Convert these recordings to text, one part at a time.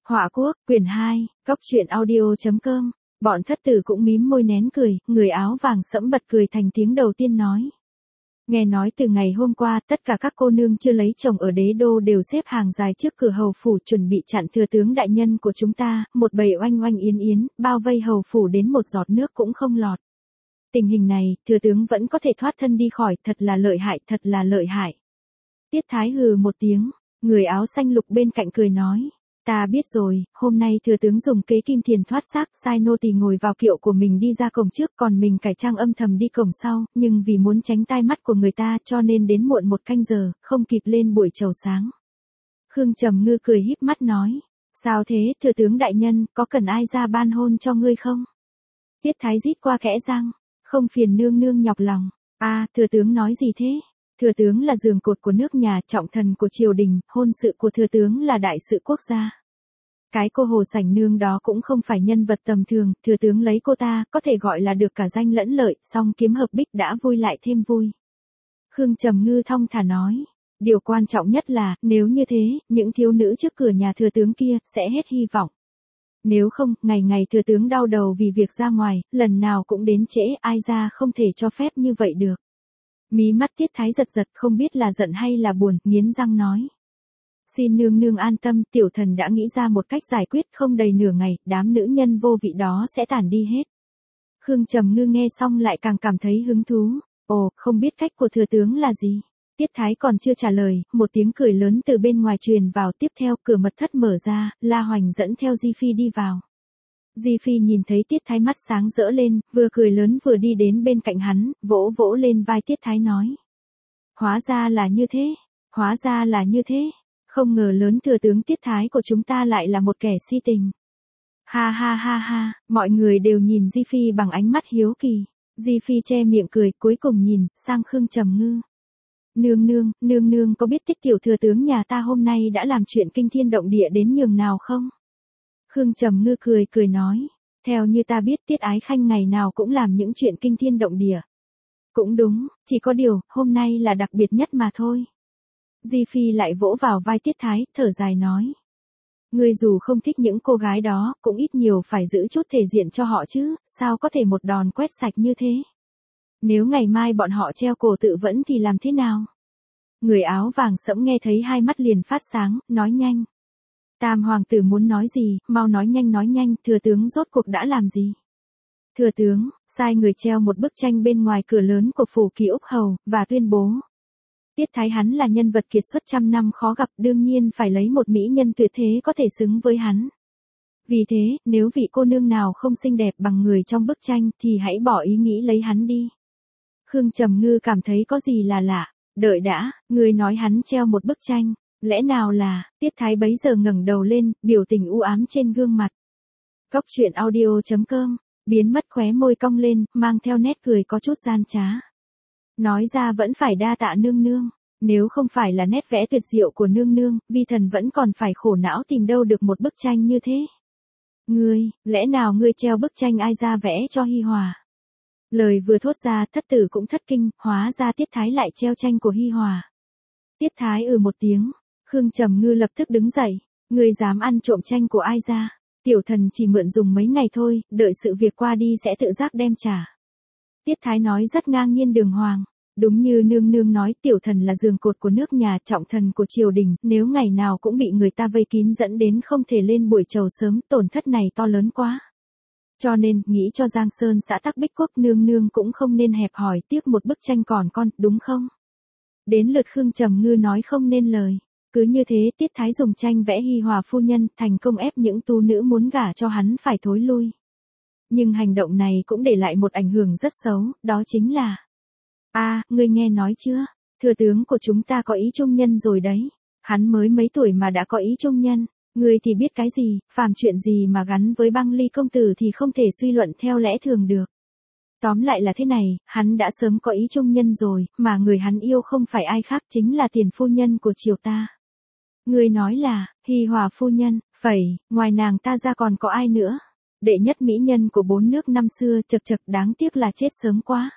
Họa quốc, quyển 2, góc truyện audio.com. Bọn thất tử cũng mím môi nén cười, người áo vàng sẫm bật cười thành tiếng đầu tiên nói. Nghe nói từ ngày hôm qua, tất cả các cô nương chưa lấy chồng ở đế đô đều xếp hàng dài trước cửa hầu phủ chuẩn bị chặn thừa tướng đại nhân của chúng ta, một bầy oanh oanh yến yến, bao vây hầu phủ đến một giọt nước cũng không lọt. Tình hình này, thừa tướng vẫn có thể thoát thân đi khỏi, thật là lợi hại, thật là lợi hại. Tiết Thái hừ một tiếng, người áo xanh lục bên cạnh cười nói. Ta biết rồi, hôm nay thừa tướng dùng kế kim thiền thoát xác, sai nô tỳ ngồi vào kiệu của mình đi ra cổng trước, còn mình cải trang âm thầm đi cổng sau, nhưng vì muốn tránh tai mắt của người ta cho nên đến muộn một canh giờ, không kịp lên buổi chầu sáng. Khương Trầm Ngư cười híp mắt nói, sao thế, thừa tướng đại nhân, có cần ai ra ban hôn cho ngươi không? Tiết Thái rít qua kẽ răng, không phiền nương nương nhọc lòng. Thừa tướng nói gì thế? Thừa tướng là giường cột của nước nhà, trọng thần của triều đình, hôn sự của thừa tướng là đại sự quốc gia. Cái cô Hồ Sảnh Nương đó cũng không phải nhân vật tầm thường, thừa tướng lấy cô ta, có thể gọi là được cả danh lẫn lợi, song kiếm hợp bích đã vui lại thêm vui. Khương Trầm Ngư thong thả nói, điều quan trọng nhất là, nếu như thế, những thiếu nữ trước cửa nhà thừa tướng kia, sẽ hết hy vọng. Nếu không, ngày ngày thừa tướng đau đầu vì việc ra ngoài, lần nào cũng đến trễ, ai ra không thể cho phép như vậy được. Mí mắt Tiết Thái giật giật, không biết là giận hay là buồn, nghiến răng nói. Xin nương nương an tâm, tiểu thần đã nghĩ ra một cách giải quyết, không đầy nửa ngày, đám nữ nhân vô vị đó sẽ tản đi hết. Khương Trầm Ngư nghe xong lại càng cảm thấy hứng thú. Ồ, không biết cách của thừa tướng là gì? Tiết Thái còn chưa trả lời, một tiếng cười lớn từ bên ngoài truyền vào, tiếp theo cửa mật thất mở ra, La Hoành dẫn theo Di Phi đi vào. Di Phi nhìn thấy Tiết Thái mắt sáng rỡ lên, vừa cười lớn vừa đi đến bên cạnh hắn, vỗ vỗ lên vai Tiết Thái nói. Hóa ra là như thế, hóa ra là như thế, không ngờ lớn thừa tướng Tiết Thái của chúng ta lại là một kẻ si tình. Ha ha ha ha, mọi người đều nhìn Di Phi bằng ánh mắt hiếu kỳ. Di Phi che miệng cười, cuối cùng nhìn sang Khương Trầm Ngư. Nương nương có biết Tiết tiểu thừa tướng nhà ta hôm nay đã làm chuyện kinh thiên động địa đến nhường nào không? Khương Trầm Ngư cười nói, theo như ta biết Tiết Ái Khanh ngày nào cũng làm những chuyện kinh thiên động địa. Cũng đúng, chỉ có điều, hôm nay là đặc biệt nhất mà thôi. Di Phi lại vỗ vào vai Tiết Thái, thở dài nói. Ngươi dù không thích những cô gái đó, cũng ít nhiều phải giữ chút thể diện cho họ chứ, sao có thể một đòn quét sạch như thế? Nếu ngày mai bọn họ treo cổ tự vẫn thì làm thế nào? Người áo vàng sẫm nghe thấy hai mắt liền phát sáng, nói nhanh. Tam hoàng tử muốn nói gì, mau nói nhanh, thừa tướng rốt cuộc đã làm gì? Thừa tướng, sai người treo một bức tranh bên ngoài cửa lớn của phủ Kỳ Úc Hầu, và tuyên bố. Tiết Thái hắn là nhân vật kiệt xuất trăm năm khó gặp, đương nhiên phải lấy một mỹ nhân tuyệt thế có thể xứng với hắn. Vì thế, nếu vị cô nương nào không xinh đẹp bằng người trong bức tranh thì hãy bỏ ý nghĩ lấy hắn đi. Khương Trầm Ngư cảm thấy có gì là lạ. Đợi đã, người nói hắn treo một bức tranh. Lẽ nào là, Tiết Thái bấy giờ ngẩng đầu lên, biểu tình u ám trên gương mặt. Góc truyện audio.com, biến mất khóe môi cong lên, mang theo nét cười có chút gian trá. Nói ra vẫn phải đa tạ nương nương, nếu không phải là nét vẽ tuyệt diệu của nương nương, vi thần vẫn còn phải khổ não tìm đâu được một bức tranh như thế. Ngươi, lẽ nào ngươi treo bức tranh ai ra vẽ cho Hi Hòa? Lời vừa thốt ra, thất tử cũng thất kinh, hóa ra Tiết Thái lại treo tranh của Hi Hòa. Tiết Thái một tiếng, Khương Trầm Ngư lập tức đứng dậy, ngươi dám ăn trộm tranh của ai ra? Tiểu thần chỉ mượn dùng mấy ngày thôi, đợi sự việc qua đi sẽ tự giác đem trả. Tiết Thái nói rất ngang nhiên đường hoàng, đúng như nương nương nói, tiểu thần là giường cột của nước nhà, trọng thần của triều đình, nếu ngày nào cũng bị người ta vây kín dẫn đến không thể lên buổi chầu sớm, tổn thất này to lớn quá. Cho nên, nghĩ cho Giang Sơn xã Tắc Bích Quốc nương nương cũng không nên hẹp hòi tiếc một bức tranh còn con, đúng không? Đến lượt Khương Trầm Ngư nói không nên lời. Cứ như thế Tiết Thái dùng tranh vẽ Hi Hòa phu nhân, thành công ép những tu nữ muốn gả cho hắn phải thối lui. Nhưng hành động này cũng để lại một ảnh hưởng rất xấu, đó chính là. Ngươi nghe nói chưa? Thừa tướng của chúng ta có ý trung nhân rồi đấy. Hắn mới mấy tuổi mà đã có ý trung nhân. Ngươi thì biết cái gì, phàm chuyện gì mà gắn với Băng Ly công tử thì không thể suy luận theo lẽ thường được. Tóm lại là thế này, hắn đã sớm có ý trung nhân rồi, mà người hắn yêu không phải ai khác chính là tiền phu nhân của triều ta. Ngươi nói là, Hi Hòa phu nhân, ngoài nàng ta ra còn có ai nữa? Đệ nhất mỹ nhân của 4 nước năm xưa, chật đáng tiếc là chết sớm quá.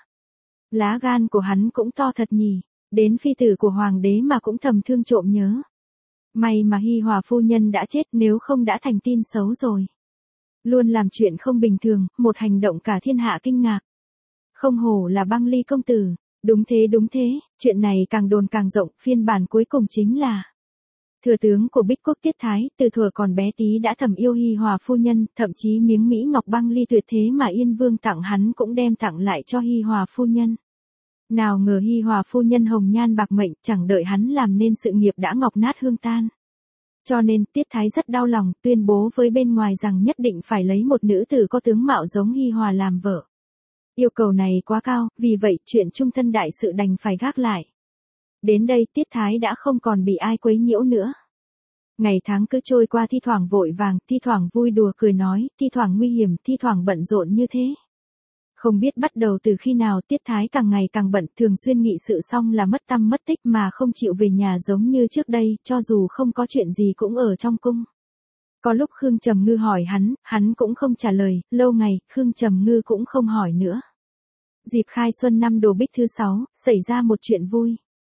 Lá gan của hắn cũng to thật nhỉ, đến phi tử của hoàng đế mà cũng thầm thương trộm nhớ. May mà Hi Hòa phu nhân đã chết, nếu không đã thành tin xấu rồi. Luôn làm chuyện không bình thường, một hành động cả thiên hạ kinh ngạc. Không hổ là Băng Ly công tử. Đúng thế, chuyện này càng đồn càng rộng, phiên bản cuối cùng chính là thừa tướng của Bích Quốc Tiết Thái, từ thuở còn bé tí đã thầm yêu Hi Hòa phu nhân, thậm chí miếng Mỹ ngọc băng ly tuyệt thế mà Yên Vương tặng hắn cũng đem tặng lại cho Hi Hòa phu nhân. Nào ngờ Hi Hòa phu nhân hồng nhan bạc mệnh, chẳng đợi hắn làm nên sự nghiệp đã ngọc nát hương tan. Cho nên Tiết Thái rất đau lòng, tuyên bố với bên ngoài rằng nhất định phải lấy một nữ tử có tướng mạo giống Hi Hòa làm vợ. Yêu cầu này quá cao, vì vậy chuyện trung thân đại sự đành phải gác lại. Đến đây Tiết Thái đã không còn bị ai quấy nhiễu nữa. Ngày tháng cứ trôi qua, thi thoảng vội vàng, thi thoảng vui đùa cười nói, thi thoảng nguy hiểm, thi thoảng bận rộn như thế. Không biết bắt đầu từ khi nào Tiết Thái càng ngày càng bận, thường xuyên nghị sự xong là mất tăm mất tích mà không chịu về nhà giống như trước đây, cho dù không có chuyện gì cũng ở trong cung. Có lúc Khương Trầm Ngư hỏi hắn cũng không trả lời, lâu ngày, Khương Trầm Ngư cũng không hỏi nữa. Dịp khai xuân năm Đồ Bích thứ 6, xảy ra một chuyện vui.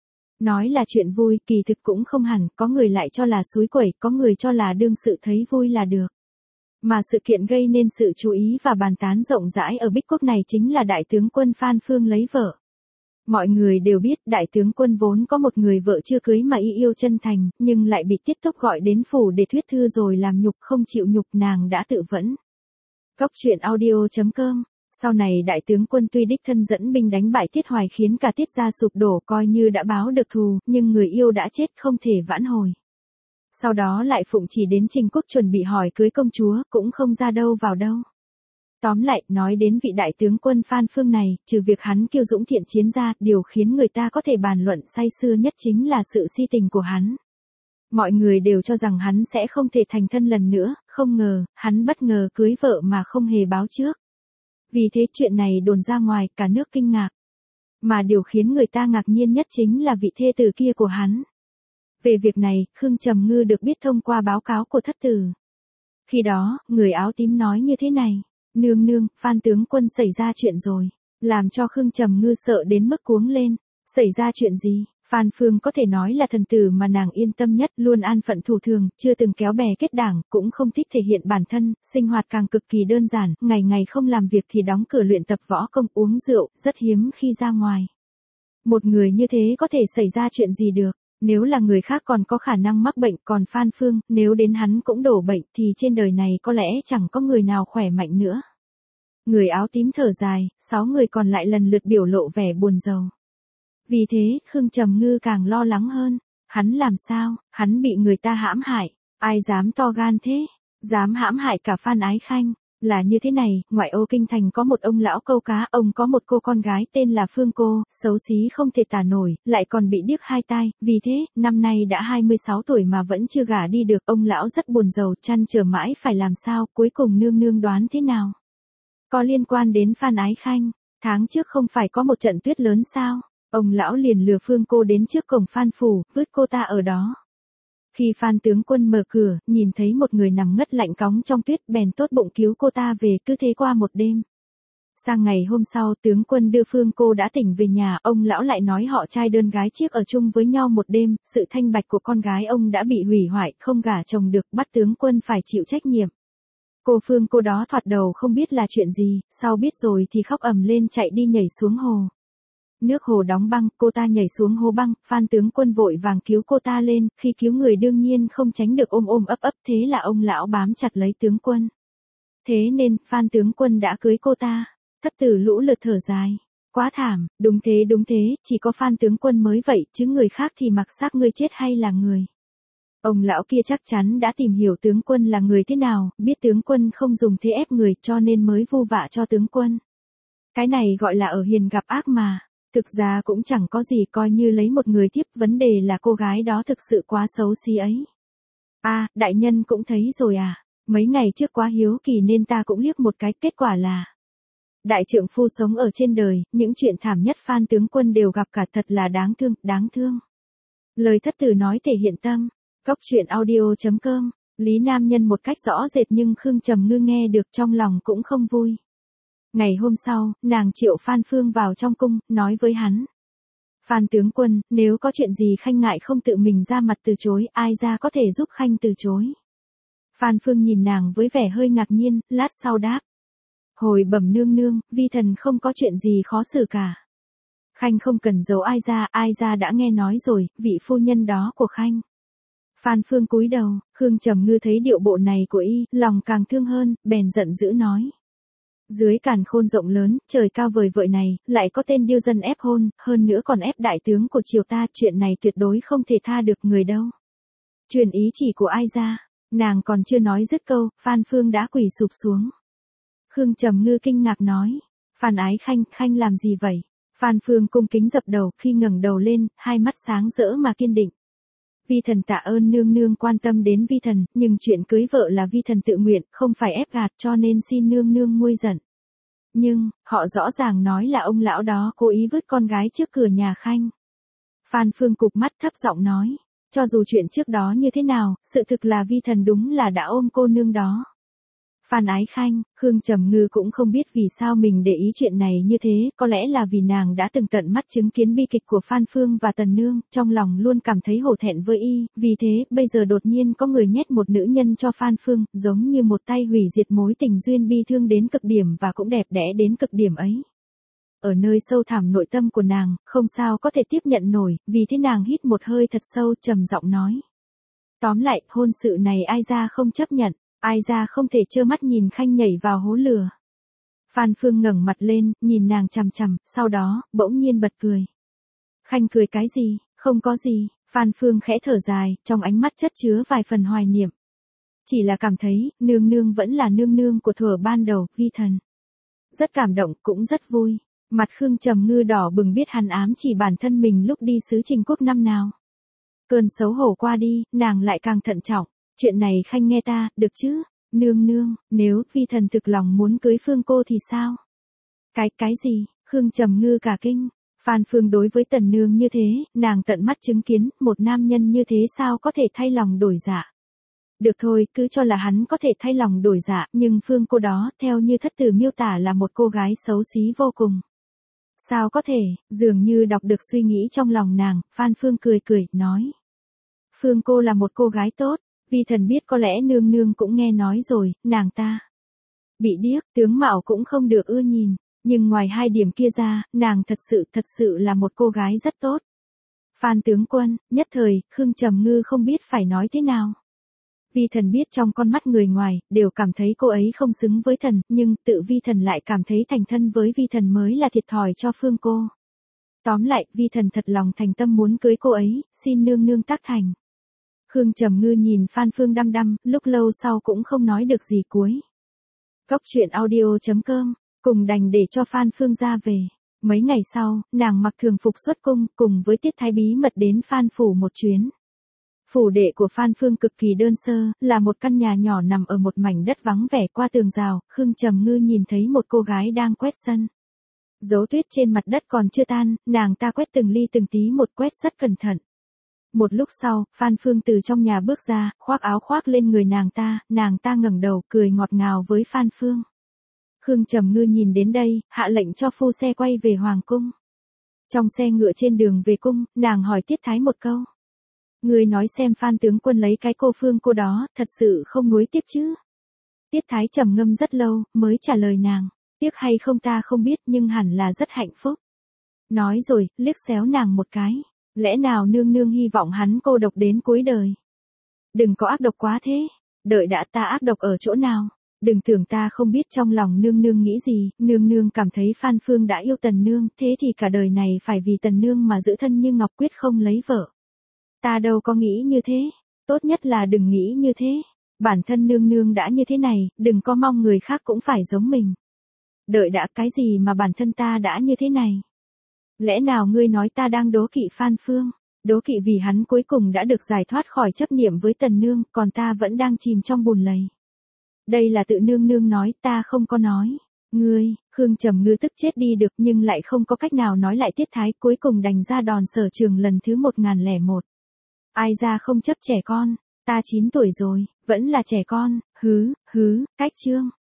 Nói là chuyện vui, kỳ thực cũng không hẳn, có người lại cho là xúi quẩy, có người cho là đương sự thấy vui là được. Mà sự kiện gây nên sự chú ý và bàn tán rộng rãi ở Bích Quốc này chính là đại tướng quân Phan Phương lấy vợ. Mọi người đều biết đại tướng quân vốn có một người vợ chưa cưới mà y yêu chân thành, nhưng lại bị Tiết Túc gọi đến phủ để thuyết thư rồi làm nhục, không chịu nhục nàng đã tự vẫn. Góc truyện audio.com. Sau này đại tướng quân tuy đích thân dẫn binh đánh bại Tiết Hoài khiến cả Tiết gia sụp đổ coi như đã báo được thù, nhưng người yêu đã chết không thể vãn hồi. Sau đó lại phụng chỉ đến Trình Quốc chuẩn bị hỏi cưới công chúa, cũng không ra đâu vào đâu. Tóm lại, nói đến vị đại tướng quân Phan Phương này, trừ việc hắn kiêu dũng thiện chiến ra, điều khiến người ta có thể bàn luận say sưa nhất chính là sự si tình của hắn. Mọi người đều cho rằng hắn sẽ không thể thành thân lần nữa, không ngờ, hắn bất ngờ cưới vợ mà không hề báo trước. Vì thế chuyện này đồn ra ngoài, cả nước kinh ngạc. Mà điều khiến người ta ngạc nhiên nhất chính là vị thê tử kia của hắn. Về việc này, Khương Trầm Ngư được biết thông qua báo cáo của thất tử. Khi đó, người áo tím nói như thế này, nương, Phan tướng quân xảy ra chuyện rồi, làm cho Khương Trầm Ngư sợ đến mức cuống lên. Xảy ra chuyện gì? Phan Phương có thể nói là thần tử mà nàng yên tâm nhất, luôn an phận thủ thường, chưa từng kéo bè kết đảng, cũng không thích thể hiện bản thân, sinh hoạt càng cực kỳ đơn giản, ngày ngày không làm việc thì đóng cửa luyện tập võ công, uống rượu, rất hiếm khi ra ngoài. Một người như thế có thể xảy ra chuyện gì được? Nếu là người khác còn có khả năng mắc bệnh, còn Phan Phương, nếu đến hắn cũng đổ bệnh thì trên đời này có lẽ chẳng có người nào khỏe mạnh nữa. Người áo tím thở dài, 6 người còn lại lần lượt biểu lộ vẻ buồn rầu. Vì thế, Khương Trầm Ngư càng lo lắng hơn. Hắn làm sao? Hắn bị người ta hãm hại. Ai dám to gan thế? Dám hãm hại cả Phan Ái Khanh. Là như thế này, ngoại ô kinh thành có một ông lão câu cá, ông có một cô con gái tên là Phương Cô, xấu xí không thể tả nổi, lại còn bị điếc hai tai, vì thế, năm nay đã 26 tuổi mà vẫn chưa gả đi được, ông lão rất buồn rầu, trăn trở mãi phải làm sao, cuối cùng nương đoán thế nào? Có liên quan đến Phan Ái Khanh, tháng trước không phải có một trận tuyết lớn sao? Ông lão liền lừa Phương Cô đến trước cổng Phan phủ, vứt cô ta ở đó. Khi Phan tướng quân mở cửa, nhìn thấy một người nằm ngất lạnh cóng trong tuyết, bèn tốt bụng cứu cô ta về, cứ thế qua một đêm. Sang ngày hôm sau, tướng quân đưa Phương Cô đã tỉnh về nhà, ông lão lại nói họ trai đơn gái chiếc ở chung với nhau một đêm, sự thanh bạch của con gái ông đã bị hủy hoại, không gả chồng được, bắt tướng quân phải chịu trách nhiệm. Cô Phương Cô đó thoạt đầu không biết là chuyện gì, sau biết rồi thì khóc ầm lên chạy đi nhảy xuống hồ. Nước hồ đóng băng, cô ta nhảy xuống hố băng, Phan tướng quân vội vàng cứu cô ta lên, khi cứu người đương nhiên không tránh được ôm ấp, thế là ông lão bám chặt lấy tướng quân. Thế nên, Phan tướng quân đã cưới cô ta. Thất tử lũ lượt thở dài. Quá thảm, đúng thế, chỉ có Phan tướng quân mới vậy, chứ người khác thì mặc xác ngươi chết hay là người. Ông lão kia chắc chắn đã tìm hiểu tướng quân là người thế nào, biết tướng quân không dùng thế ép người cho nên mới vu vạ cho tướng quân. Cái này gọi là ở hiền gặp ác mà. Thực ra cũng chẳng có gì, coi như lấy một người tiếp, vấn đề là cô gái đó thực sự quá xấu xí ấy. Đại nhân cũng thấy rồi à, mấy ngày trước quá hiếu kỳ nên ta cũng liếc một cái, kết quả là đại trượng phu sống ở trên đời, những chuyện thảm nhất Phan tướng quân đều gặp cả, thật là đáng thương. Lời thất tử nói thể hiện tâm. Góc truyện audio.com. Lý nam nhân một cách rõ rệt nhưng Khương Trầm Ngư nghe được trong lòng cũng không vui. Ngày hôm sau, nàng triệu Phan Phương vào trong cung, nói với hắn. Phan tướng quân, nếu có chuyện gì Khanh ngại không tự mình ra mặt từ chối, ai ra có thể giúp Khanh từ chối. Phan Phương nhìn nàng với vẻ hơi ngạc nhiên, lát sau đáp. Hồi bẩm nương nương, vi thần không có chuyện gì khó xử cả. Khanh không cần giấu ai ra đã nghe nói rồi, vị phu nhân đó của Khanh. Phan Phương cúi đầu, Khương Trầm Ngư thấy điệu bộ này của y, lòng càng thương hơn, bèn giận dữ nói. Dưới càn khôn rộng lớn, trời cao vời vợi này, lại có tên điêu dân ép hôn, hơn nữa còn ép đại tướng của triều ta, chuyện này tuyệt đối không thể tha được người đâu. Truyền ý chỉ của ai ra, nàng còn chưa nói dứt câu, Phan Phương đã quỳ sụp xuống. Khương Trầm Ngư kinh ngạc nói, Phan Ái Khanh, Khanh làm gì vậy? Phan Phương cung kính dập đầu, khi ngẩng đầu lên, hai mắt sáng rỡ mà kiên định. Vi thần tạ ơn nương nương quan tâm đến vi thần, nhưng chuyện cưới vợ là vi thần tự nguyện, không phải ép gạt, cho nên xin nương nương nguôi giận. Nhưng, họ rõ ràng nói là ông lão đó cố ý vứt con gái trước cửa nhà Khanh. Phan Phương cụp mắt thấp giọng nói, cho dù chuyện trước đó như thế nào, sự thực là vi thần đúng là đã ôm cô nương đó. Phan Ái Khanh, Khương Trầm Ngư cũng không biết vì sao mình để ý chuyện này như thế, có lẽ là vì nàng đã từng tận mắt chứng kiến bi kịch của Phan Phương và Tần Nương, trong lòng luôn cảm thấy hổ thẹn với y, vì thế, bây giờ đột nhiên có người nhét một nữ nhân cho Phan Phương, giống như một tay hủy diệt mối tình duyên bi thương đến cực điểm và cũng đẹp đẽ đến cực điểm ấy. Ở nơi sâu thẳm nội tâm của nàng, không sao có thể tiếp nhận nổi, vì thế nàng hít một hơi thật sâu trầm giọng nói. Tóm lại, hôn sự này ai ra không chấp nhận. Ai ra không thể trơ mắt nhìn Khanh nhảy vào hố lửa. Phan Phương ngẩng mặt lên, nhìn nàng chằm chằm, sau đó, bỗng nhiên bật cười. Khanh cười cái gì, không có gì, Phan Phương khẽ thở dài, trong ánh mắt chất chứa vài phần hoài niệm. Chỉ là cảm thấy, nương nương vẫn là nương nương của thuở ban đầu, vi thần. Rất cảm động, cũng rất vui. Mặt Khương Trầm Ngư đỏ bừng biết hắn ám chỉ bản thân mình lúc đi sứ Trình Quốc năm nào. Cơn xấu hổ qua đi, nàng lại càng thận trọng. Chuyện này Khanh nghe ta, được chứ? Nương nương, nếu vi thần thực lòng muốn cưới Phương cô thì sao? Cái gì? Khương Trầm Ngư cả kinh. Phan Phương đối với Tần Nương như thế, nàng tận mắt chứng kiến, một nam nhân như thế sao có thể thay lòng đổi dạ? Được thôi, cứ cho là hắn có thể thay lòng đổi dạ, nhưng Phương cô đó, theo như thất tử miêu tả là một cô gái xấu xí vô cùng. Sao có thể, dường như đọc được suy nghĩ trong lòng nàng, Phan Phương cười cười, nói. Phương cô là một cô gái tốt. Vi thần biết có lẽ nương nương cũng nghe nói rồi, nàng ta bị điếc, tướng mạo cũng không được ưa nhìn, nhưng ngoài hai điểm kia ra, nàng thật sự là một cô gái rất tốt. Phan tướng quân, nhất thời, Khương Trầm Ngư không biết phải nói thế nào. Vi thần biết trong con mắt người ngoài, đều cảm thấy cô ấy không xứng với thần, nhưng tự vi thần lại cảm thấy thành thân với vi thần mới là thiệt thòi cho Phương cô. Tóm lại, vi thần thật lòng thành tâm muốn cưới cô ấy, xin nương nương tác thành. Khương Trầm Ngư nhìn Phan Phương đăm đăm, lúc lâu sau cũng không nói được gì cuối. Góc truyện audio.com, cùng đành để cho Phan Phương ra về. Mấy ngày sau, nàng mặc thường phục xuất cung, cùng với Tiết Thái bí mật đến Phan phủ một chuyến. Phủ đệ của Phan Phương cực kỳ đơn sơ, là một căn nhà nhỏ nằm ở một mảnh đất vắng vẻ qua tường rào, Khương Trầm Ngư nhìn thấy một cô gái đang quét sân. Dấu tuyết trên mặt đất còn chưa tan, nàng ta quét từng ly từng tí một, quét rất cẩn thận. Một lúc sau, Phan Phương từ trong nhà bước ra, khoác áo khoác lên người nàng ta ngẩng đầu, cười ngọt ngào với Phan Phương. Khương Trầm Ngư nhìn đến đây, hạ lệnh cho phu xe quay về Hoàng cung. Trong xe ngựa trên đường về cung, nàng hỏi Tiết Thái một câu. Người nói xem Phan tướng quân lấy cái cô Phương cô đó, thật sự không nuối tiếc chứ? Tiết Thái trầm ngâm rất lâu, mới trả lời nàng. Tiếc hay không ta không biết nhưng hẳn là rất hạnh phúc. Nói rồi, liếc xéo nàng một cái. Lẽ nào nương nương hy vọng hắn cô độc đến cuối đời? Đừng có ác độc quá thế. Đợi đã, ta ác độc ở chỗ nào? Đừng tưởng ta không biết trong lòng nương nương nghĩ gì. Nương nương cảm thấy Phan Phương đã yêu Tần Nương, thế thì cả đời này phải vì Tần Nương mà giữ thân như ngọc, quyết không lấy vợ. Ta đâu có nghĩ như thế. Tốt nhất là đừng nghĩ như thế. Bản thân nương nương đã như thế này, đừng có mong người khác cũng phải giống mình. Đợi đã, cái gì mà bản thân ta đã như thế này? Lẽ nào ngươi nói ta đang đố kỵ Phan Phương? Đố kỵ vì hắn cuối cùng đã được giải thoát khỏi chấp niệm với Tần Nương, còn ta vẫn đang chìm trong bùn lầy. Đây là tự nương nương nói, ta không có nói. Ngươi, Khương Trầm Ngư tức chết đi được nhưng lại không có cách nào nói lại Tiết Thái, cuối cùng đành ra đòn sở trường lần thứ 1001. Ai ra không chấp trẻ con, ta 9 tuổi rồi, vẫn là trẻ con, cách chương.